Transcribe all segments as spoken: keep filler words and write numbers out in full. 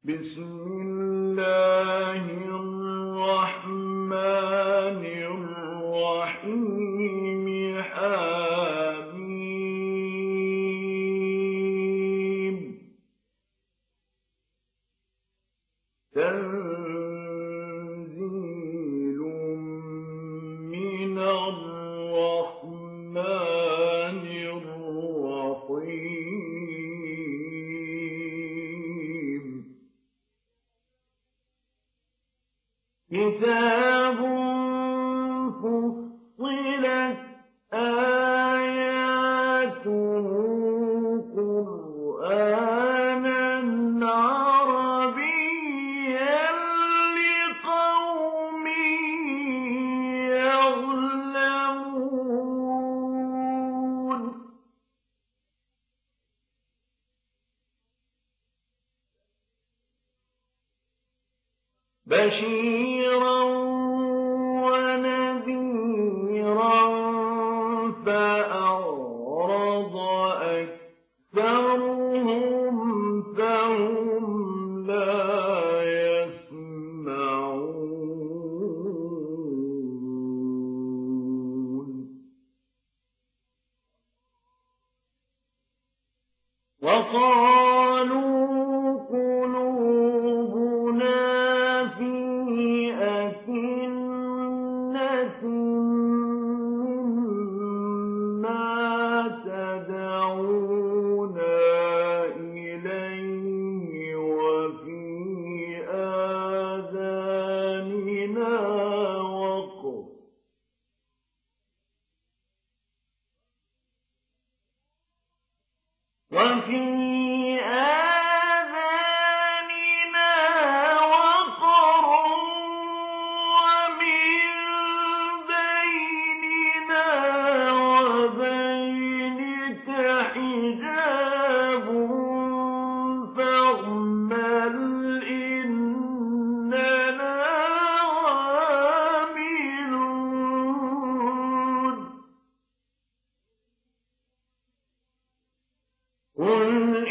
بسم الله الرحمن الرحيم حميم تنزيل من الرحمن الرحيم كتاب فصلت آياته قرآنا عربيا لقوم يعلمون بشيرا ونذيرا فأعرض أكثرهم فهم لا يسمعون وقالوا قلوبنا في أكنة مما تدعونا إليه وفي آذاننا وقر وفي آذاننا وقر ومن بيننا وبينك حجاب فاعمل إننا عاملون قل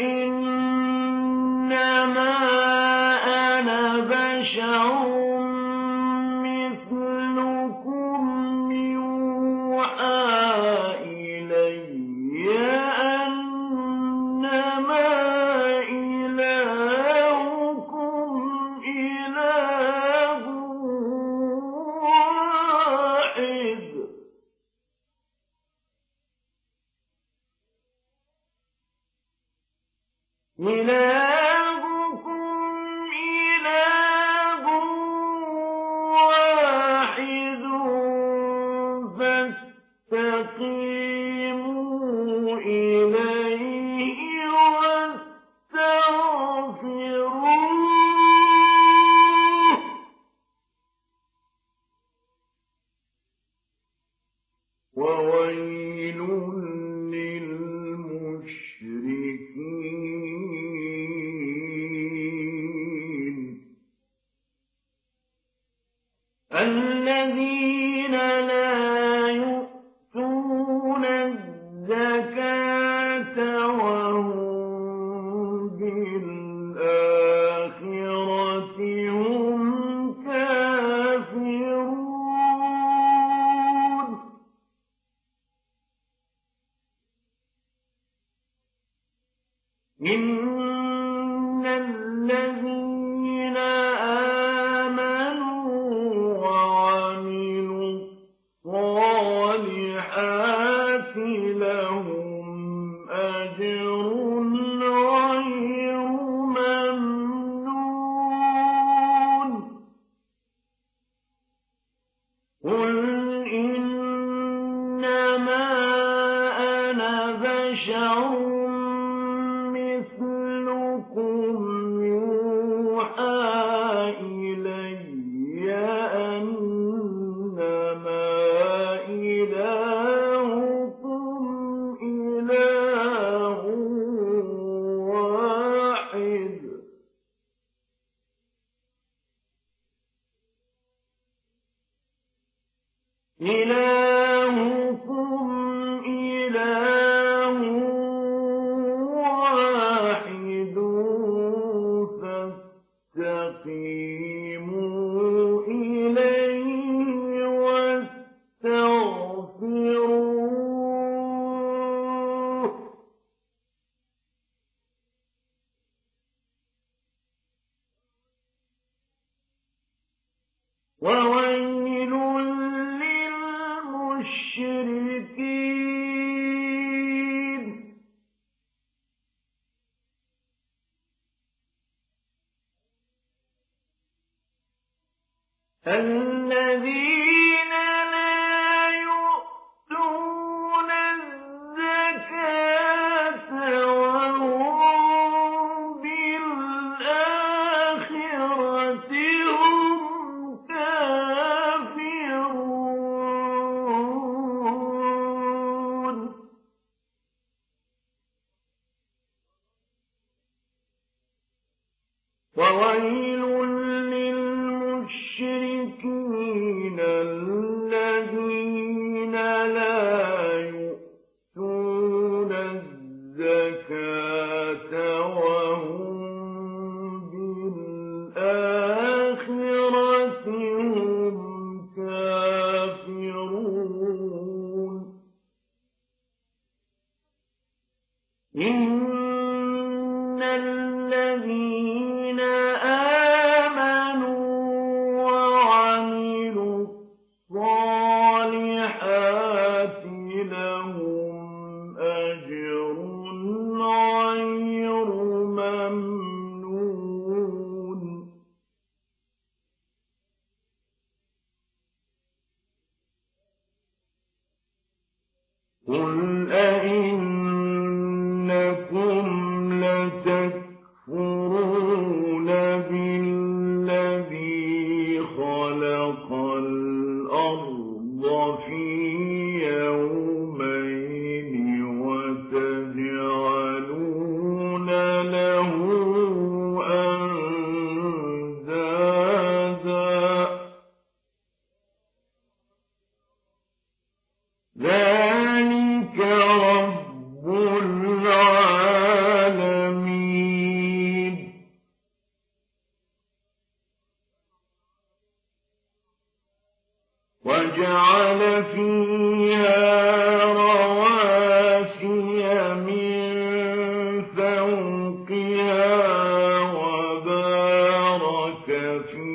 إنما أنا بشر مثلكم يوحى إلي أنما إلهكم إله واحد إلهكم إله واحد فاستقيموا إليه واستغفروه وويل للمشركين الذين لا يؤتون الزكاة وهم بالآخرة هم كافرون إن الذين آمنوا وعملوا الصالحات لهم أجر غير ممنون قل إنما أنا بشر مثلكم يوحى إلي أنما إلهكم إله واحد إلهكم إله واحد وأنيبوا إليه واستغفروه وويل للمشركين الذين لا يؤتون الزكاة وهم بالآخرة هم كافرون وويل للمشركين الذين لا يؤتون الزكاة وهم بالآخرة هم كافرون إن الذين آمنوا وعملوا الصالحات لهم أجر غير ممنون قل أئنكم لتكفرون بالذي خلق الأرض في يومين وتجعلون له أندادا ذلك رب العالمين وجعل فيها رواسي من فوقها وبارك فيها